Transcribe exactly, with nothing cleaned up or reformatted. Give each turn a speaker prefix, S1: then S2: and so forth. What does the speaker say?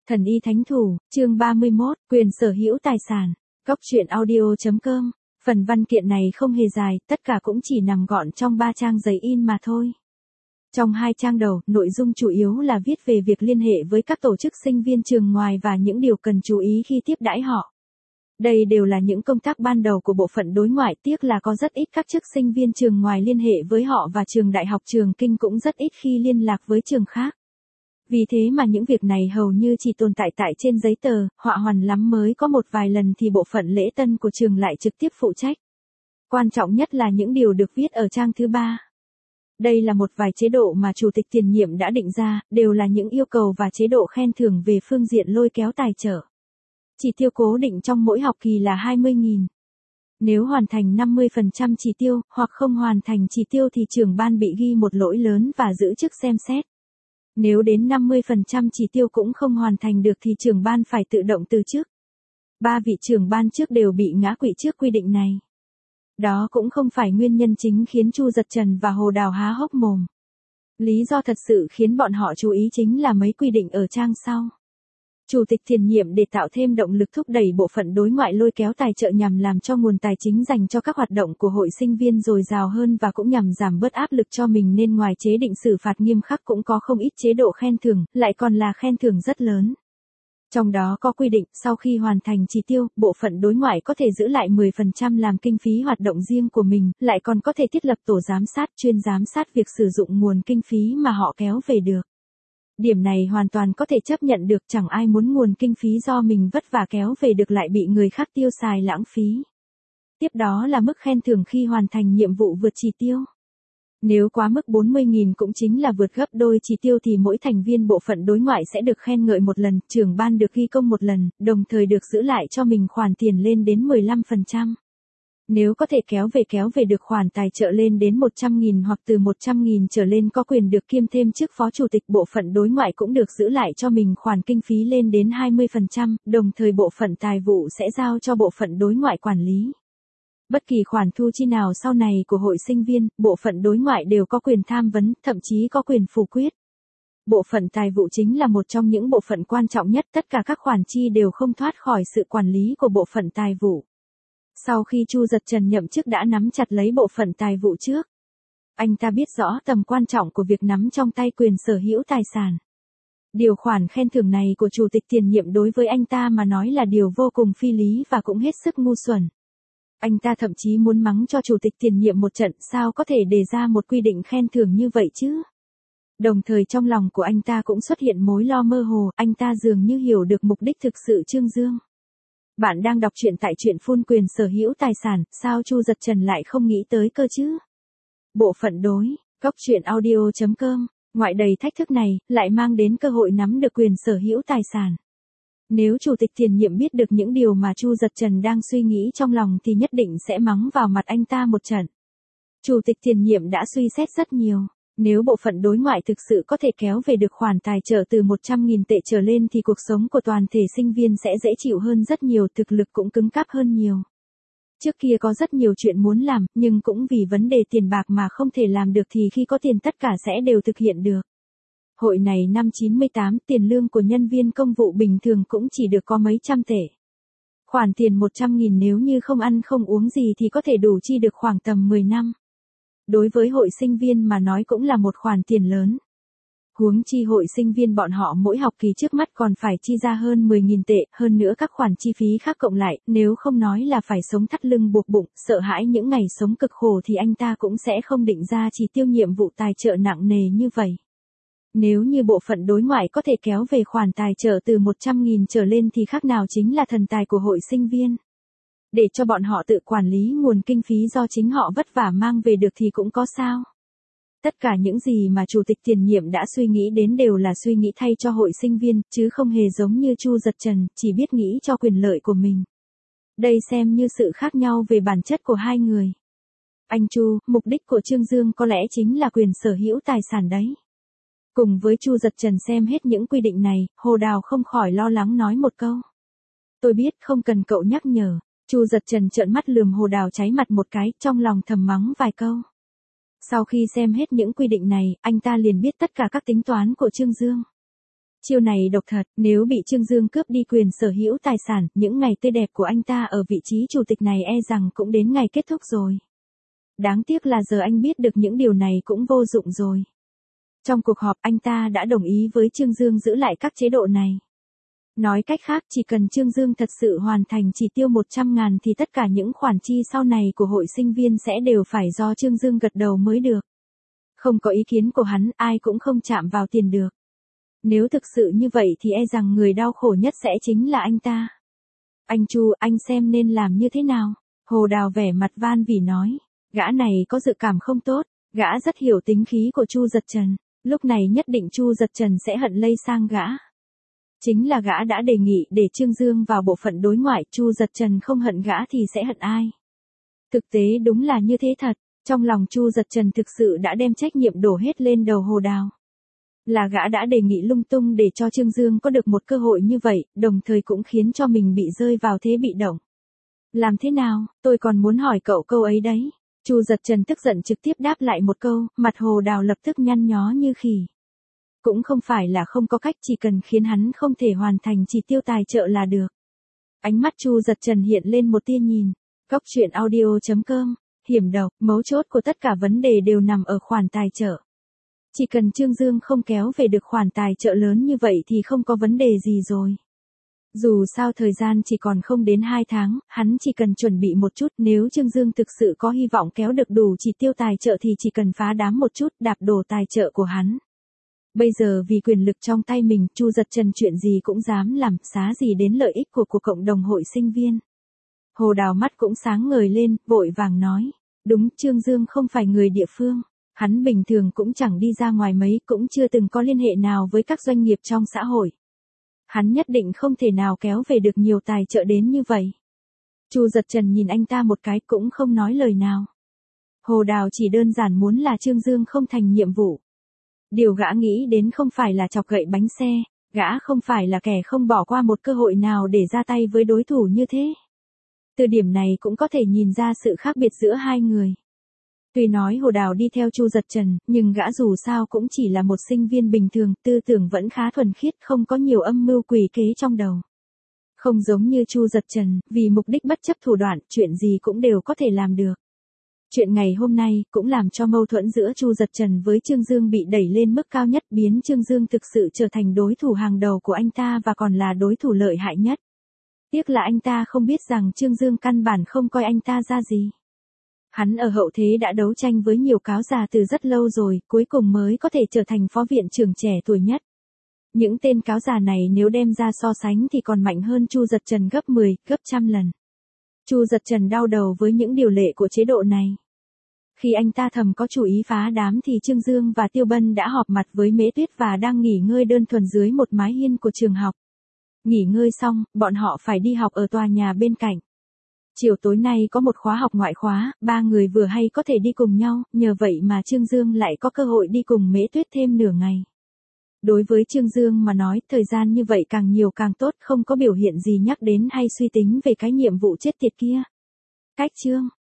S1: Thần y thánh thủ, chương ba mươi mốt, quyền sở hữu tài sản. Góc truyện audio chấm com. Phần văn kiện này không hề dài, tất cả cũng chỉ nằm gọn trong ba trang giấy in mà thôi. Trong hai trang đầu, nội dung chủ yếu là viết về việc liên hệ với các tổ chức sinh viên trường ngoài và những điều cần chú ý khi tiếp đãi họ. Đây đều là những công tác ban đầu của bộ phận đối ngoại, tiếc là có rất ít các chức sinh viên trường ngoài liên hệ với họ và trường đại học Trường Kinh cũng rất ít khi liên lạc với trường khác. Vì thế mà những việc này hầu như chỉ tồn tại tại trên giấy tờ, họa hoàn lắm mới có một vài lần thì bộ phận lễ tân của trường lại trực tiếp phụ trách. Quan trọng nhất là những điều được viết ở trang thứ ba. Đây là một vài chế độ mà chủ tịch tiền nhiệm đã định ra, đều là những yêu cầu và chế độ khen thưởng về phương diện lôi kéo tài trợ. Chỉ tiêu cố định trong mỗi học kỳ là hai mươi nghìn. Nếu hoàn thành năm mươi phần trăm chỉ tiêu, hoặc không hoàn thành chỉ tiêu thì trưởng ban bị ghi một lỗi lớn và giữ chức xem xét. Nếu đến năm mươi phần trăm chỉ tiêu cũng không hoàn thành được thì trưởng ban phải tự động từ chức. Ba vị trưởng ban trước đều bị ngã quỵ trước quy định này. Đó cũng không phải nguyên nhân chính khiến Chu Dật Trần và Hồ Đào há hốc mồm. Lý do thật sự khiến bọn họ chú ý chính là mấy quy định ở trang sau. Chủ tịch tiền nhiệm để tạo thêm động lực thúc đẩy bộ phận đối ngoại lôi kéo tài trợ nhằm làm cho nguồn tài chính dành cho các hoạt động của hội sinh viên dồi dào hơn và cũng nhằm giảm bớt áp lực cho mình nên ngoài chế định xử phạt nghiêm khắc cũng có không ít chế độ khen thưởng, lại còn là khen thưởng rất lớn. Trong đó có quy định, sau khi hoàn thành chỉ tiêu, bộ phận đối ngoại có thể giữ lại mười phần trăm làm kinh phí hoạt động riêng của mình, lại còn có thể thiết lập tổ giám sát chuyên giám sát việc sử dụng nguồn kinh phí mà họ kéo về được. Điểm này hoàn toàn có thể chấp nhận được, chẳng ai muốn nguồn kinh phí do mình vất vả kéo về được lại bị người khác tiêu xài lãng phí. Tiếp đó là mức khen thưởng khi hoàn thành nhiệm vụ vượt chỉ tiêu. Nếu quá mức bốn mươi nghìn cũng chính là vượt gấp đôi chỉ tiêu thì mỗi thành viên bộ phận đối ngoại sẽ được khen ngợi một lần, trưởng ban được ghi công một lần, đồng thời được giữ lại cho mình khoản tiền lên đến mười lăm phần trăm. Nếu có thể kéo về kéo về được khoản tài trợ lên đến một trăm nghìn hoặc từ một trăm nghìn trở lên có quyền được kiêm thêm chức phó chủ tịch bộ phận đối ngoại cũng được giữ lại cho mình khoản kinh phí lên đến hai mươi phần trăm, đồng thời bộ phận tài vụ sẽ giao cho bộ phận đối ngoại quản lý. Bất kỳ khoản thu chi nào sau này của hội sinh viên, bộ phận đối ngoại đều có quyền tham vấn, thậm chí có quyền phủ quyết. Bộ phận tài vụ chính là một trong những bộ phận quan trọng nhất, tất cả các khoản chi đều không thoát khỏi sự quản lý của bộ phận tài vụ. Sau khi Chu Dật Trần nhậm chức đã nắm chặt lấy bộ phận tài vụ trước. Anh ta biết rõ tầm quan trọng của việc nắm trong tay quyền sở hữu tài sản. Điều khoản khen thưởng này của chủ tịch tiền nhiệm đối với anh ta mà nói là điều vô cùng phi lý và cũng hết sức ngu xuẩn. Anh ta thậm chí muốn mắng cho chủ tịch tiền nhiệm một trận, sao có thể đề ra một quy định khen thưởng như vậy chứ? Đồng thời trong lòng của anh ta cũng xuất hiện mối lo mơ hồ, anh ta dường như hiểu được mục đích thực sự Trương Dương. Bạn đang đọc truyện tại truyện phun quyền sở hữu tài sản, sao Chu Dật Trần lại không nghĩ tới cơ chứ? Bộ phận đối, góc truyện audio chấm com, ngoại đầy thách thức này, lại mang đến cơ hội nắm được quyền sở hữu tài sản. Nếu chủ tịch tiền nhiệm biết được những điều mà Chu Dật Trần đang suy nghĩ trong lòng thì nhất định sẽ mắng vào mặt anh ta một trận. Chủ tịch tiền nhiệm đã suy xét rất nhiều. Nếu bộ phận đối ngoại thực sự có thể kéo về được khoản tài trợ từ một trăm nghìn tệ trở lên thì cuộc sống của toàn thể sinh viên sẽ dễ chịu hơn rất nhiều, thực lực cũng cứng cáp hơn nhiều. Trước kia có rất nhiều chuyện muốn làm, nhưng cũng vì vấn đề tiền bạc mà không thể làm được thì khi có tiền tất cả sẽ đều thực hiện được. Hội này năm chín mươi tám, tiền lương của nhân viên công vụ bình thường cũng chỉ được có mấy trăm tệ. Khoản tiền một trăm nghìn nếu như không ăn không uống gì thì có thể đủ chi được khoảng tầm mười năm. Đối với hội sinh viên mà nói cũng là một khoản tiền lớn. Huống chi hội sinh viên bọn họ mỗi học kỳ trước mắt còn phải chi ra hơn mười nghìn tệ, hơn nữa các khoản chi phí khác cộng lại, nếu không nói là phải sống thắt lưng buộc bụng, sợ hãi những ngày sống cực khổ thì anh ta cũng sẽ không định ra chỉ tiêu nhiệm vụ tài trợ nặng nề như vậy. Nếu như bộ phận đối ngoại có thể kéo về khoản tài trợ từ một trăm nghìn trở lên thì khác nào chính là thần tài của hội sinh viên. Để cho bọn họ tự quản lý nguồn kinh phí do chính họ vất vả mang về được thì cũng có sao. Tất cả những gì mà chủ tịch tiền nhiệm đã suy nghĩ đến đều là suy nghĩ thay cho hội sinh viên, chứ không hề giống như Chu Dật Trần, chỉ biết nghĩ cho quyền lợi của mình. Đây xem như sự khác nhau về bản chất của hai người. Anh Chu, mục đích của Trương Dương có lẽ chính là quyền sở hữu tài sản đấy. Cùng với Chu Dật Trần xem hết những quy định này, Hồ Đào không khỏi lo lắng nói một câu. Tôi biết, không cần cậu nhắc nhở. Chu Dật Trần trợn mắt lườm Hồ Đào cháy mặt một cái, trong lòng thầm mắng vài câu. Sau khi xem hết những quy định này, anh ta liền biết tất cả các tính toán của Trương Dương. Chiêu này độc thật, nếu bị Trương Dương cướp đi quyền sở hữu tài sản, những ngày tươi đẹp của anh ta ở vị trí chủ tịch này e rằng cũng đến ngày kết thúc rồi. Đáng tiếc là giờ anh biết được những điều này cũng vô dụng rồi. Trong cuộc họp anh ta đã đồng ý với Trương Dương giữ lại các chế độ này. Nói cách khác chỉ cần Trương Dương thật sự hoàn thành chỉ tiêu một trăm ngàn thì tất cả những khoản chi sau này của hội sinh viên sẽ đều phải do Trương Dương gật đầu mới được. Không có ý kiến của hắn ai cũng không chạm vào tiền được. Nếu thực sự như vậy thì e rằng người đau khổ nhất sẽ chính là anh ta. Anh Chu, anh xem nên làm như thế nào? Hồ Đào vẻ mặt van vỉ nói. Gã này có dự cảm không tốt, gã rất hiểu tính khí của Chu Giật Trần. Lúc này nhất định Chu Giật Trần sẽ hận lây sang gã. Chính là gã đã đề nghị để Trương Dương vào bộ phận đối ngoại, Chu Giật Trần không hận gã thì sẽ hận ai. Thực tế đúng là như thế thật, trong lòng Chu Giật Trần thực sự đã đem trách nhiệm đổ hết lên đầu Hồ Đào. Là gã đã đề nghị lung tung để cho Trương Dương có được một cơ hội như vậy, đồng thời cũng khiến cho mình bị rơi vào thế bị động. Làm thế nào, tôi còn muốn hỏi cậu câu ấy đấy. Chu Giật Trần tức giận trực tiếp đáp lại một câu, mặt Hồ Đào lập tức nhăn nhó như khỉ. Cũng không phải là không có cách, chỉ cần khiến hắn không thể hoàn thành chỉ tiêu tài trợ là được. Ánh mắt Chu Giật Trần hiện lên một tia nhìn. Góc truyện audio chấm com, hiểm độc, mấu chốt của tất cả vấn đề đều nằm ở khoản tài trợ. Chỉ cần Trương Dương không kéo về được khoản tài trợ lớn như vậy thì không có vấn đề gì rồi. Dù sao thời gian chỉ còn không đến hai tháng, hắn chỉ cần chuẩn bị một chút, nếu Trương Dương thực sự có hy vọng kéo được đủ chỉ tiêu tài trợ thì chỉ cần phá đám một chút, đạp đổ tài trợ của hắn. Bây giờ vì quyền lực trong tay mình, Chu Giật Trần chuyện gì cũng dám làm, xá gì đến lợi ích của của cộng đồng hội sinh viên. Hồ Đào mắt cũng sáng ngời lên, vội vàng nói, đúng, Trương Dương không phải người địa phương. Hắn bình thường cũng chẳng đi ra ngoài mấy, cũng chưa từng có liên hệ nào với các doanh nghiệp trong xã hội. Hắn nhất định không thể nào kéo về được nhiều tài trợ đến như vậy. Chu Giật Trần nhìn anh ta một cái cũng không nói lời nào. Hồ Đào chỉ đơn giản muốn là Trương Dương không thành nhiệm vụ. Điều gã nghĩ đến không phải là chọc gậy bánh xe, gã không phải là kẻ không bỏ qua một cơ hội nào để ra tay với đối thủ như thế. Từ điểm này cũng có thể nhìn ra sự khác biệt giữa hai người. Tuy nói Hồ Đào đi theo Chu Giật Trần, nhưng gã dù sao cũng chỉ là một sinh viên bình thường, tư tưởng vẫn khá thuần khiết, không có nhiều âm mưu quỷ kế trong đầu. Không giống như Chu Giật Trần, vì mục đích bất chấp thủ đoạn, chuyện gì cũng đều có thể làm được. Chuyện ngày hôm nay cũng làm cho mâu thuẫn giữa Chu Giật Trần với Trương Dương bị đẩy lên mức cao nhất, biến Trương Dương thực sự trở thành đối thủ hàng đầu của anh ta và còn là đối thủ lợi hại nhất. Tiếc là anh ta không biết rằng Trương Dương căn bản không coi anh ta ra gì. Hắn ở hậu thế đã đấu tranh với nhiều cáo già từ rất lâu rồi, cuối cùng mới có thể trở thành phó viện trưởng trẻ tuổi nhất. Những tên cáo già này nếu đem ra so sánh thì còn mạnh hơn Chu Giật Trần gấp mười, gấp trăm lần. Chu Giật Trần đau đầu với những điều lệ của chế độ này. Khi anh ta thầm có chủ ý phá đám thì Trương Dương và Tiêu Bân đã họp mặt với Mễ Tuyết và đang nghỉ ngơi đơn thuần dưới một mái hiên của trường học. Nghỉ ngơi xong, bọn họ phải đi học ở tòa nhà bên cạnh. Chiều tối nay có một khóa học ngoại khóa, ba người vừa hay có thể đi cùng nhau, nhờ vậy mà Trương Dương lại có cơ hội đi cùng Mễ Tuyết thêm nửa ngày. Đối với Trương Dương mà nói, thời gian như vậy càng nhiều càng tốt, không có biểu hiện gì nhắc đến hay suy tính về cái nhiệm vụ chết tiệt kia. Cách chương